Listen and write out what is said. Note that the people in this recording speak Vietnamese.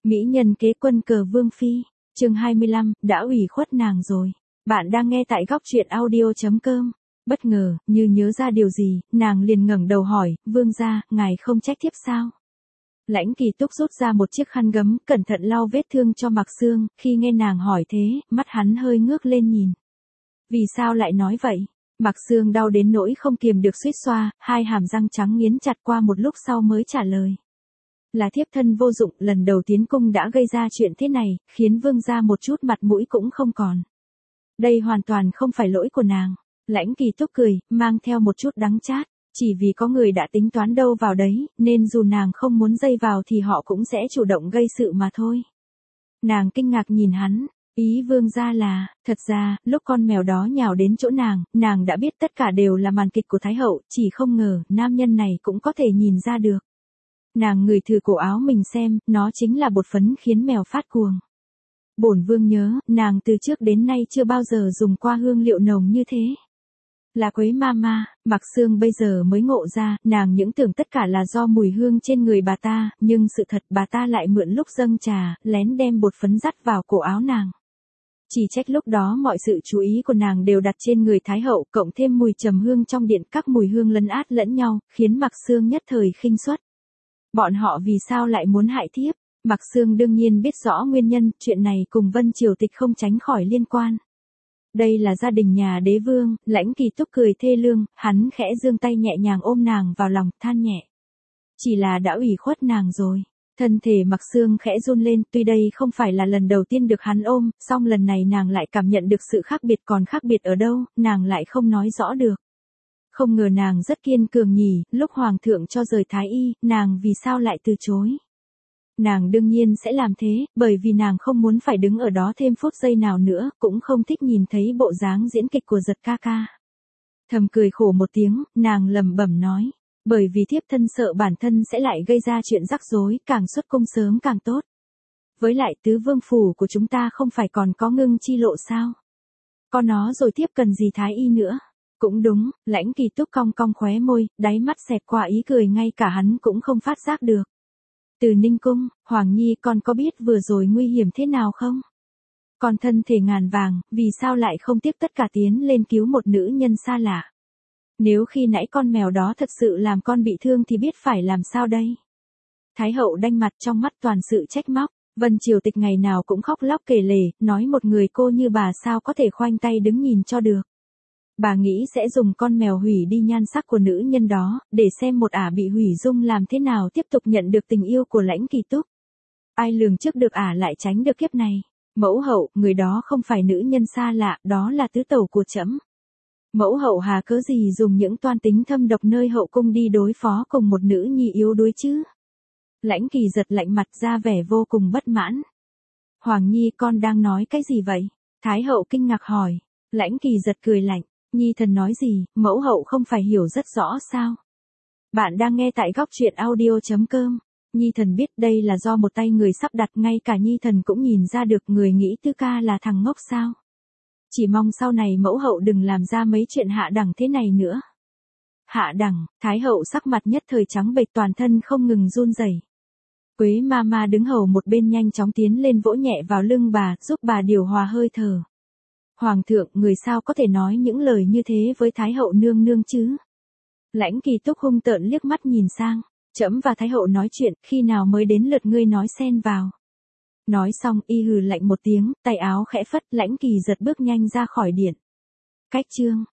Mỹ nhân kế quân cờ vương phi, chương 25, đã ủy khuất nàng rồi. Bạn đang nghe tại góc truyện audio.com. Bất ngờ, như nhớ ra điều gì, nàng liền ngẩng đầu hỏi, vương gia, ngài không trách thiếp sao? Lãnh Kỳ Túc rút ra một chiếc khăn gấm, cẩn thận lau vết thương cho Mạc Sương, khi nghe nàng hỏi thế, mắt hắn hơi ngước lên nhìn. Vì sao lại nói vậy? Mạc Sương đau đến nỗi không kiềm được suýt xoa, hai hàm răng trắng nghiến chặt qua một lúc sau mới trả lời. Là thiếp thân vô dụng, lần đầu tiến cung đã gây ra chuyện thế này, khiến vương gia một chút mặt mũi cũng không còn. Đây hoàn toàn không phải lỗi của nàng. Lãnh Kỳ Túc cười, mang theo một chút đắng chát. Chỉ vì có người đã tính toán đâu vào đấy, nên dù nàng không muốn dây vào thì họ cũng sẽ chủ động gây sự mà thôi. Nàng kinh ngạc nhìn hắn, ý vương gia là, thật ra, lúc con mèo đó nhào đến chỗ nàng đã biết tất cả đều là màn kịch của Thái hậu, chỉ không ngờ, nam nhân này cũng có thể nhìn ra được. Nàng ngửi thử cổ áo mình xem, nó chính là bột phấn khiến mèo phát cuồng. Bổn vương nhớ, nàng từ trước đến nay chưa bao giờ dùng qua hương liệu nồng như thế. Là Quế Mama, Mạc Sương bây giờ mới ngộ ra, nàng những tưởng tất cả là do mùi hương trên người bà ta, nhưng sự thật bà ta lại mượn lúc dâng trà, lén đem bột phấn dắt vào cổ áo nàng. Chỉ trách lúc đó mọi sự chú ý của nàng đều đặt trên người Thái hậu, cộng thêm mùi trầm hương trong điện, các mùi hương lấn át lẫn nhau, khiến Mạc Sương nhất thời khinh suất. Bọn họ vì sao lại muốn hại thiếp? Mạc Sương đương nhiên biết rõ nguyên nhân, chuyện này cùng Vân Triều Tịch không tránh khỏi liên quan. Đây là gia đình nhà đế vương, Lãnh Kỳ Túc cười thê lương, hắn khẽ giương tay nhẹ nhàng ôm nàng vào lòng, than nhẹ. Chỉ là đã ủy khuất nàng rồi. Thân thể Mạc Sương khẽ run lên, tuy đây không phải là lần đầu tiên được hắn ôm, song lần này nàng lại cảm nhận được sự khác biệt, còn khác biệt ở đâu, nàng lại không nói rõ được. Không ngờ nàng rất kiên cường nhỉ, lúc hoàng thượng cho rời thái y, nàng vì sao lại từ chối? Nàng đương nhiên sẽ làm thế, bởi vì nàng không muốn phải đứng ở đó thêm phút giây nào nữa, cũng không thích nhìn thấy bộ dáng diễn kịch của Giật ca ca. Thầm cười khổ một tiếng, nàng lẩm bẩm nói, bởi vì thiếp thân sợ bản thân sẽ lại gây ra chuyện rắc rối, càng xuất cung sớm càng tốt. Với lại tứ vương phủ của chúng ta không phải còn có Ngưng Chi Lộ sao? Có nó rồi thiếp cần gì thái y nữa? Cũng đúng, Lãnh Kỳ Túc cong cong khóe môi, đáy mắt xẹt qua ý cười ngay cả hắn cũng không phát giác được. Từ Ninh Cung, Hoàng Nhi con có biết vừa rồi nguy hiểm thế nào không? Con thân thể ngàn vàng, vì sao lại không tiếc tất cả tiến lên cứu một nữ nhân xa lạ? Nếu khi nãy con mèo đó thật sự làm con bị thương thì biết phải làm sao đây? Thái hậu đanh mặt, trong mắt toàn sự trách móc. Vân Triều Tịch ngày nào cũng khóc lóc kể lể, nói một người cô như bà sao có thể khoanh tay đứng nhìn cho được. Bà nghĩ sẽ dùng con mèo hủy đi nhan sắc của nữ nhân đó, để xem một ả bị hủy dung làm thế nào tiếp tục nhận được tình yêu của Lãnh Kỳ Túc. Ai lường trước được ả lại tránh được kiếp này. Mẫu hậu, người đó không phải nữ nhân xa lạ, đó là tứ tẩu của trẫm. Mẫu hậu hà cớ gì dùng những toan tính thâm độc nơi hậu cung đi đối phó cùng một nữ nhi yếu đuối chứ? Lãnh Kỳ giật lạnh mặt ra vẻ vô cùng bất mãn. Hoàng Nhi con đang nói cái gì vậy? Thái hậu kinh ngạc hỏi. Lãnh Kỳ giật cười lạnh. Nhi thần nói gì, mẫu hậu không phải hiểu rất rõ sao? Bạn đang nghe tại góc truyện audio.com. Nhi thần biết đây là do một tay người sắp đặt, ngay cả Nhi thần cũng nhìn ra được, người nghĩ Tư ca là thằng ngốc sao? Chỉ mong sau này mẫu hậu đừng làm ra mấy chuyện hạ đẳng thế này nữa. Hạ đẳng, Thái hậu sắc mặt nhất thời trắng bệch, toàn thân không ngừng run rẩy. Quế Mama đứng hầu một bên nhanh chóng tiến lên vỗ nhẹ vào lưng bà, giúp bà điều hòa hơi thở. Hoàng thượng, người sao có thể nói những lời như thế với Thái hậu nương nương chứ? Lãnh Kỳ Túc hung tợn liếc mắt nhìn sang, trẫm và Thái hậu nói chuyện, khi nào mới đến lượt ngươi nói xen vào? Nói xong y hừ lạnh một tiếng, tay áo khẽ phất, Lãnh Kỳ giật bước nhanh ra khỏi điện. Cách chương